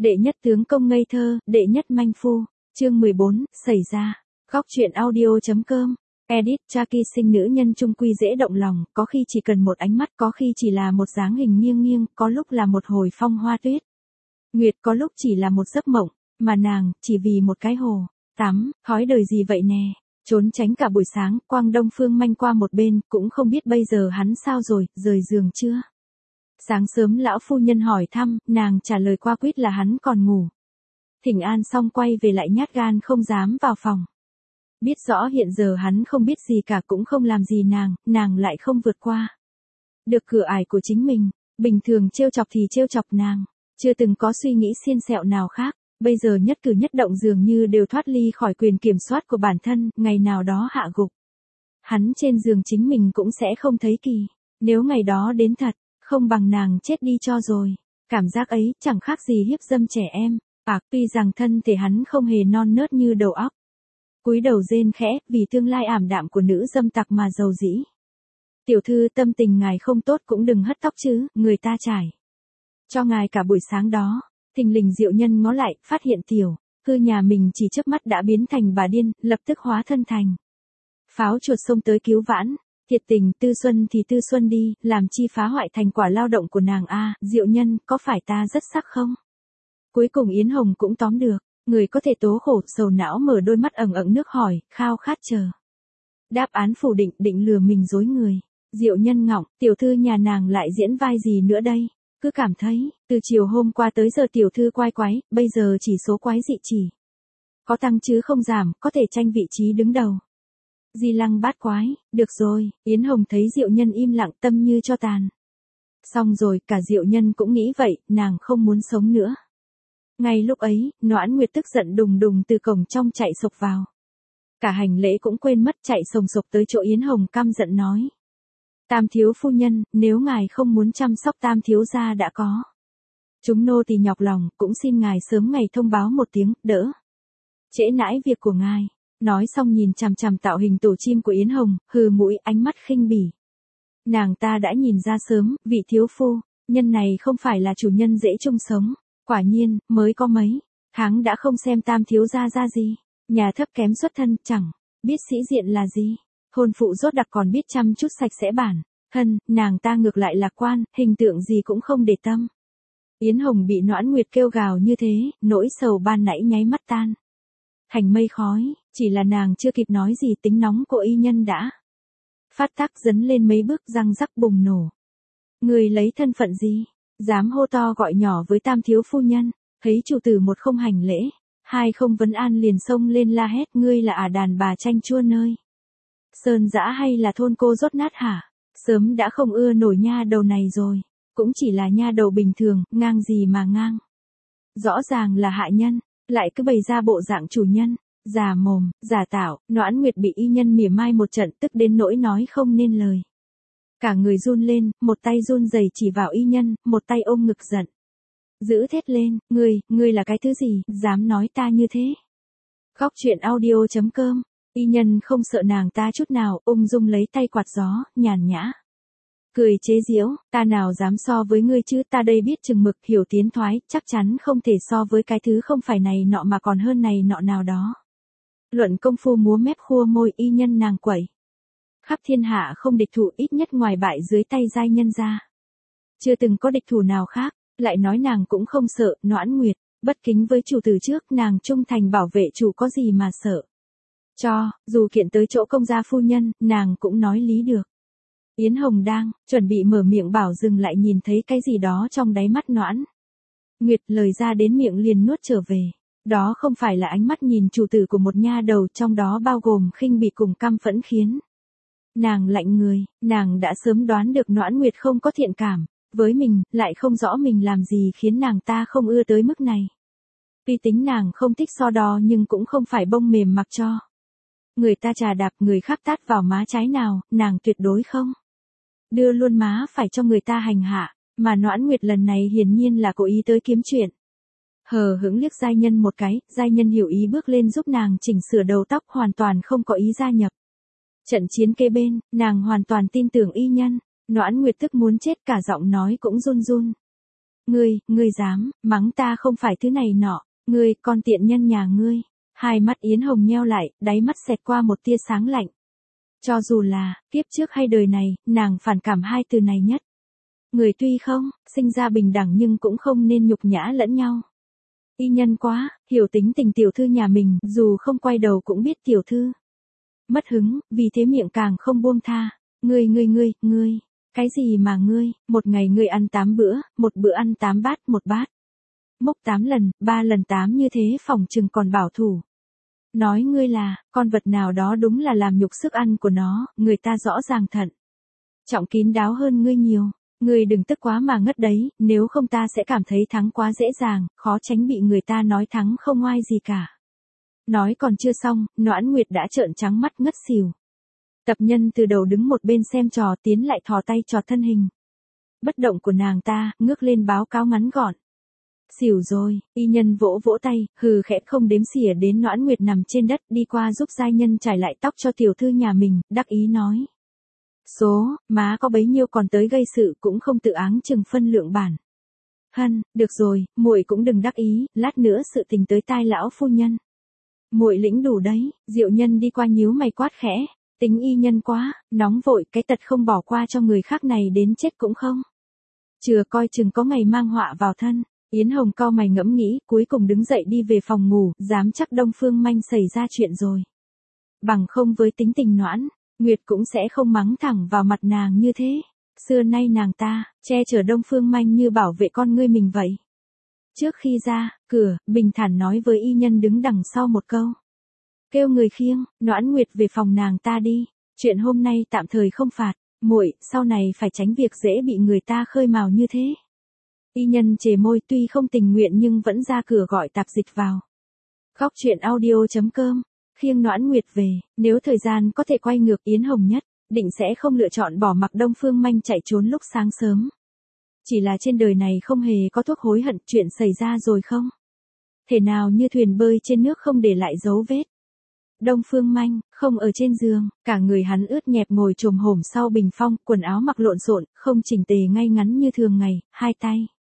Đệ nhất tướng công ngây thơ, đệ nhất manh phu. Chương 14, xảy ra. Góc truyện audio.com. Edit. Jackie sinh nữ nhân trung quy dễ động lòng, có khi chỉ cần một ánh mắt, có khi chỉ là một dáng hình nghiêng nghiêng, có lúc là một hồi phong hoa tuyết. Nguyệt có lúc chỉ là một giấc mộng, mà nàng, chỉ vì một cái hồ tắm, thói đời gì vậy nè. Trốn tránh cả buổi sáng, Quang Đông Phương manh qua một bên, cũng không biết bây giờ hắn sao rồi, rời giường chưa. Sáng sớm lão phu nhân hỏi thăm, nàng trả lời qua quýt là hắn còn ngủ. Thỉnh an xong quay về lại nhát gan không dám vào phòng. Biết rõ hiện giờ hắn không biết gì cả cũng không làm gì nàng lại không vượt qua được cửa ải của chính mình, bình thường trêu chọc thì trêu chọc nàng, chưa từng có suy nghĩ xiên xẹo nào khác, bây giờ nhất cử nhất động dường như đều thoát ly khỏi quyền kiểm soát của bản thân, ngày nào đó hạ gục. Hắn trên giường chính mình cũng sẽ không thấy kỳ, nếu ngày đó đến thật, không bằng nàng chết đi cho rồi. Cảm giác ấy chẳng khác gì hiếp dâm trẻ em. Tuy rằng thân thể hắn không hề non nớt như đầu óc. Cúi đầu rên khẽ, vì tương lai ảm đạm của nữ dâm tặc mà giàu dĩ. Tiểu thư, tâm tình ngài không tốt cũng đừng hất tóc chứ, người ta trải cho ngài cả buổi sáng đó. Thình lình Diệu Nhân ngó lại, phát hiện tiểu thư nhà mình chỉ chớp mắt đã biến thành bà điên, lập tức hóa thân thành pháo chuột xông tới cứu vãn. Thiệt tình, tư xuân thì tư xuân đi, làm chi phá hoại thành quả lao động của nàng a. Diệu Nhân, có phải ta rất sắc không? Cuối cùng Yến Hồng cũng tóm được, người có thể tố khổ, sầu não mở đôi mắt ẩn ẩn nước hỏi, khao khát chờ đáp án phủ định, định lừa mình dối người. Diệu Nhân ngọng, tiểu thư nhà nàng lại diễn vai gì nữa đây? Cứ cảm thấy, từ chiều hôm qua tới giờ tiểu thư quái quái, bây giờ chỉ số quái dị chỉ có tăng chứ không giảm, có thể tranh vị trí đứng đầu. Di Lăng bát quái, được rồi. Yến Hồng thấy Diệu Nhân im lặng, tâm như cho tàn. Xong rồi, cả Diệu Nhân cũng nghĩ vậy, nàng không muốn sống nữa. Ngay lúc ấy, Noãn Nguyệt tức giận đùng đùng từ cổng trong chạy sộc vào. Cả hành lễ cũng quên mất, chạy sồng sộc tới chỗ Yến Hồng căm giận nói. Tam thiếu phu nhân, nếu ngài không muốn chăm sóc tam thiếu gia đã có chúng nô tỳ nhọc lòng, cũng xin ngài sớm ngày thông báo một tiếng, đỡ trễ nãi việc của ngài. Nói xong nhìn chằm chằm tạo hình tổ chim của Yến Hồng, hừ mũi, ánh mắt khinh bỉ. Nàng ta đã nhìn ra sớm, vị thiếu phu nhân này không phải là chủ nhân dễ chung sống. Quả nhiên, mới có mấy tháng đã không xem tam thiếu gia ra gì. Nhà thấp kém xuất thân, chẳng biết sĩ diện là gì. Hôn phụ rốt đặc còn biết chăm chút sạch sẽ bản thân, nàng ta ngược lại lạc quan, hình tượng gì cũng không để tâm. Yến Hồng bị Noãn Nguyệt kêu gào như thế, nỗi sầu ban nãy nháy mắt tan thành mây khói, chỉ là nàng chưa kịp nói gì, tính nóng của y nhân đã phát tác dấn lên mấy bước, răng rắc bùng nổ. Người lấy thân phận gì, dám hô to gọi nhỏ với tam thiếu phu nhân? Thấy chủ tử một không hành lễ, hai không vấn an liền xông lên la hét, ngươi là đàn bà chanh chua nơi sơn dã hay là thôn cô rốt nát hả? Sớm đã không ưa nổi nha đầu này rồi, cũng chỉ là nha đầu bình thường, ngang gì mà ngang. Rõ ràng là hạ nhân, lại cứ bày ra bộ dạng chủ nhân, giả mồm, giả tạo. Noãn Nguyệt bị y nhân mỉa mai một trận, tức đến nỗi nói không nên lời. Cả người run lên, một tay run rẩy chỉ vào y nhân, một tay ôm ngực giận giữ thét lên, ngươi là cái thứ gì, dám nói ta như thế? Góc truyện audio.com. Y nhân không sợ nàng ta chút nào, ung dung lấy tay quạt gió, nhàn nhã cười chế giễu, ta nào dám so với ngươi chứ, ta đây biết chừng mực, hiểu tiến thoái, chắc chắn không thể so với cái thứ không phải này nọ mà còn hơn này nọ nào đó. Luận công phu múa mép khua môi, y nhân nàng quẩy khắp thiên hạ không địch thủ, ít nhất ngoài bại dưới tay giai nhân ra. Chưa từng có địch thủ nào khác, lại nói nàng cũng không sợ. Noãn Nguyệt, bất kính với chủ từ trước, nàng trung thành bảo vệ chủ, có gì mà sợ. Dù kiện tới chỗ công gia phu nhân, nàng cũng nói lý được. Yến Hồng đang chuẩn bị mở miệng bảo dừng lại, nhìn thấy cái gì đó trong đáy mắt Noãn Nguyệt, lời ra đến miệng liền nuốt trở về. Đó không phải là ánh mắt nhìn chủ tử của một nha đầu, trong đó bao gồm khinh bỉ cùng căm phẫn, khiến nàng lạnh người. Nàng đã sớm đoán được Noãn Nguyệt không có thiện cảm với mình, lại không rõ mình làm gì khiến nàng ta không ưa tới mức này. Tuy tính nàng không thích so đo nhưng cũng không phải bông mềm mặc cho người ta chà đạp, người khác tát vào má trái nào, nàng tuyệt đối không đưa luôn má phải cho người ta hành hạ. Mà Noãn Nguyệt lần này hiển nhiên là cố ý tới kiếm chuyện. Hờ hững liếc giai nhân một cái, giai nhân hiểu ý bước lên giúp nàng chỉnh sửa đầu tóc, hoàn toàn không có ý gia nhập trận chiến kế bên. Nàng hoàn toàn tin tưởng y nhân. Noãn Nguyệt tức muốn chết, cả giọng nói cũng run run. Ngươi dám, mắng ta không phải thứ này nọ, ngươi, con tiện nhân nhà ngươi. Hai mắt Yến Hồng nheo lại, đáy mắt xẹt qua một tia sáng lạnh. Cho dù là, kiếp trước hay đời này, nàng phản cảm hai từ này nhất. Người tuy không, sinh ra bình đẳng nhưng cũng không nên nhục nhã lẫn nhau. Y Nhân quá, hiểu tính tình tiểu thư nhà mình, dù không quay đầu cũng biết tiểu thư mất hứng, vì thế miệng càng không buông tha. Ngươi, cái gì mà ngươi, một ngày ngươi ăn 8 bữa, một bữa ăn 8 bát, một bát. Mốc 8 lần, 3 lần 8 như thế phòng trừng còn bảo thủ. Nói ngươi là, con vật nào đó đúng là làm nhục sức ăn của nó, người ta rõ ràng thận trọng kín đáo hơn ngươi nhiều. Ngươi đừng tức quá mà ngất đấy, nếu không ta sẽ cảm thấy thắng quá dễ dàng, khó tránh bị người ta nói thắng không oai gì cả. Nói còn chưa xong, Noãn Nguyệt đã trợn trắng mắt ngất xỉu. Tập Nhân từ đầu đứng một bên xem trò tiến lại thò tay trò thân hình bất động của nàng ta, ngước lên báo cáo ngắn gọn. Xỉu rồi, Y Nhân vỗ vỗ tay, hừ khẽ không đếm xỉa đến Noãn Nguyệt nằm trên đất, đi qua giúp giai nhân trải lại tóc cho tiểu thư nhà mình, đắc ý nói. Số, má có bấy nhiêu còn tới gây sự cũng không tự áng chừng phân lượng bản. Hân, được rồi, muội cũng đừng đắc ý, lát nữa sự tình tới tai lão phu nhân. Muội lĩnh đủ đấy, Diệu Nhân đi qua nhíu mày quát khẽ, tính Y Nhân quá, nóng vội, cái tật không bỏ qua cho người khác này đến chết cũng không. Chừa coi chừng có ngày mang họa vào thân. Yến Hồng cau mày ngẫm nghĩ, cuối cùng đứng dậy đi về phòng ngủ, dám chắc Đông Phương Manh xảy ra chuyện rồi. Bằng không với tính tình Noãn Nguyệt cũng sẽ không mắng thẳng vào mặt nàng như thế. Xưa nay nàng ta, che chở Đông Phương Manh như bảo vệ con ngươi mình vậy. Trước khi ra cửa, bình thản nói với Y Nhân đứng đằng sau một câu. Kêu người khiêng, Noãn Nguyệt về phòng nàng ta đi. Chuyện hôm nay tạm thời không phạt, muội, sau này phải tránh việc dễ bị người ta khơi mào như thế. Y Nhân chề môi tuy không tình nguyện nhưng vẫn ra cửa gọi tạp dịch vào. Khóc chuyện audio.com, khiêng Noãn Nguyệt về, nếu thời gian có thể quay ngược Yến Hồng nhất, định sẽ không lựa chọn bỏ mặc Đông Phương Manh chạy trốn lúc sáng sớm. Chỉ là trên đời này không hề có thuốc hối hận, chuyện xảy ra rồi không? Thể nào như thuyền bơi trên nước không để lại dấu vết. Đông Phương Manh, không ở trên giường, cả người hắn ướt nhẹp ngồi chồm hổm sau bình phong, quần áo mặc lộn xộn, không chỉnh tề ngay ngắn như thường ngày, hai tay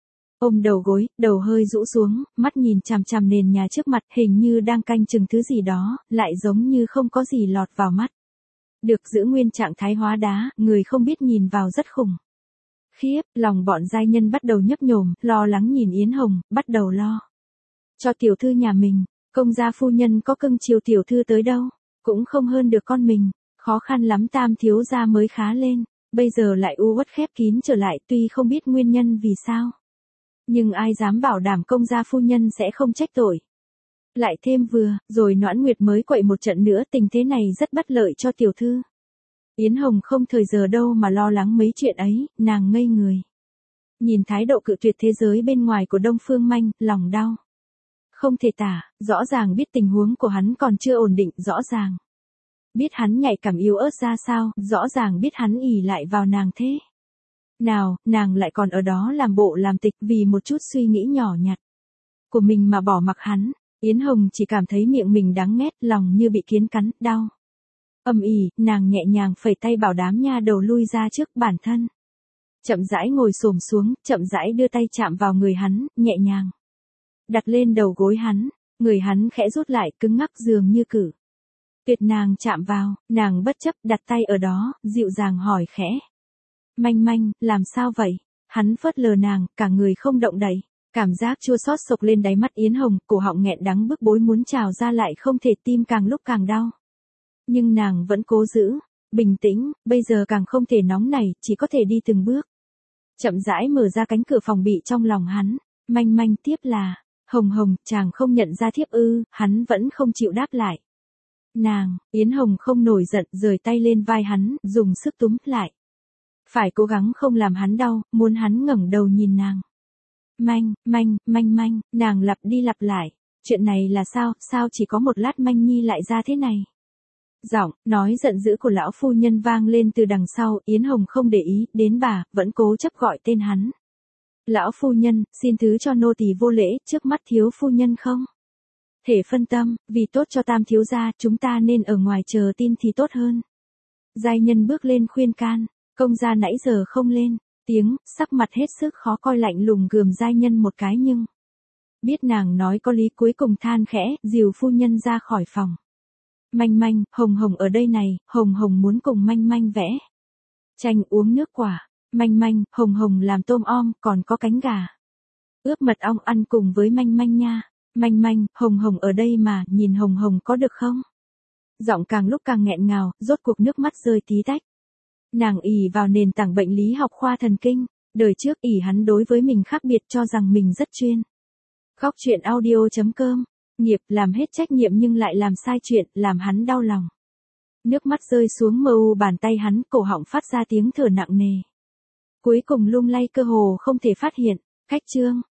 ôm đầu gối, đầu hơi rũ xuống, mắt nhìn chằm chằm nền nhà trước mặt, hình như đang canh chừng thứ gì đó, lại giống như không có gì lọt vào mắt. Được giữ nguyên trạng thái hóa đá, người không biết nhìn vào rất khủng. Khiếp, lòng bọn giai nhân bắt đầu nhấp nhổm, lo lắng nhìn Yến Hồng, bắt đầu lo cho tiểu thư nhà mình. Công gia phu nhân có cưng chiều tiểu thư tới đâu, cũng không hơn được con mình, khó khăn lắm Tam thiếu gia mới khá lên, bây giờ lại u uất khép kín trở lại, tuy không biết nguyên nhân vì sao. Nhưng ai dám bảo đảm công gia phu nhân sẽ không trách tội. Lại thêm vừa, rồi Noãn Nguyệt mới quậy một trận nữa, tình thế này rất bất lợi cho tiểu thư. Yến Hồng không thời giờ đâu mà lo lắng mấy chuyện ấy, nàng ngây người. Nhìn thái độ cự tuyệt thế giới bên ngoài của Đông Phương Manh, lòng đau không thể tả, rõ ràng biết tình huống của hắn còn chưa ổn định, rõ ràng biết hắn nhạy cảm yếu ớt ra sao, rõ ràng biết hắn ỷ lại vào nàng thế nào, nàng lại còn ở đó làm bộ làm tịch vì một chút suy nghĩ nhỏ nhặt của mình mà bỏ mặc hắn. Yến Hồng chỉ cảm thấy miệng mình đắng nghét, lòng như bị kiến cắn, đau. Âm ỉ, nàng nhẹ nhàng phẩy tay bảo đám nha đầu lui ra trước bản thân. Chậm rãi ngồi xổm xuống, chậm rãi đưa tay chạm vào người hắn, nhẹ nhàng đặt lên đầu gối hắn, người hắn khẽ rút lại, cứng ngắc dường như cử tuyệt nàng chạm vào, nàng bất chấp đặt tay ở đó, dịu dàng hỏi khẽ. Manh, làm sao vậy? Hắn phớt lờ nàng, cả người không động đậy. Cảm giác chua xót sộc lên đáy mắt Yến Hồng, cổ họng nghẹn đắng bức bối muốn trào ra lại không thể, tim càng lúc càng đau. Nhưng nàng vẫn cố giữ bình tĩnh, bây giờ càng không thể nóng nảy, chỉ có thể đi từng bước. Chậm rãi mở ra cánh cửa phòng bị trong lòng hắn. Manh, tiếp là, Hồng, chàng không nhận ra thiếp ư? Hắn vẫn không chịu đáp lại. Nàng, Yến Hồng không nổi giận, rời tay lên vai hắn, dùng sức túm lại. Phải cố gắng không làm hắn đau, muốn hắn ngẩng đầu nhìn nàng. Manh, nàng lặp đi lặp lại. Chuyện này là sao chỉ có một lát Manh Nhi lại ra thế này? Giọng nói giận dữ của lão phu nhân vang lên từ đằng sau, Yến Hồng không để ý đến bà, vẫn cố chấp gọi tên hắn. Lão phu nhân, xin thứ cho nô tỳ vô lễ, trước mắt thiếu phu nhân không thể phân tâm, vì tốt cho Tam thiếu gia, chúng ta nên ở ngoài chờ tin thì tốt hơn. Giai nhân bước lên khuyên can, công gia nãy giờ không lên, tiếng, sắc mặt hết sức khó coi lạnh lùng gườm giai nhân một cái nhưng biết nàng nói có lý cuối cùng than khẽ, dìu phu nhân ra khỏi phòng. Manh manh, Hồng Hồng ở đây này, Hồng Hồng muốn cùng manh manh vẽ tranh uống nước quả. Manh manh, Hồng Hồng làm tôm om, còn có cánh gà ướp mật ong ăn cùng với manh manh nha. Manh manh, Hồng Hồng ở đây mà, nhìn Hồng Hồng có được không? Giọng càng lúc càng nghẹn ngào, rốt cuộc nước mắt rơi tí tách. Nàng ỷ vào nền tảng bệnh lý học khoa thần kinh, đời trước ỷ hắn đối với mình khác biệt cho rằng mình rất chuyên. Khóc chuyện audio.com, nghiệp làm hết trách nhiệm nhưng lại làm sai chuyện, làm hắn đau lòng. Nước mắt rơi xuống mờ u bàn tay hắn, cổ họng phát ra tiếng thở nặng nề. Cuối cùng lung lay cơ hồ không thể phát hiện, cách chương.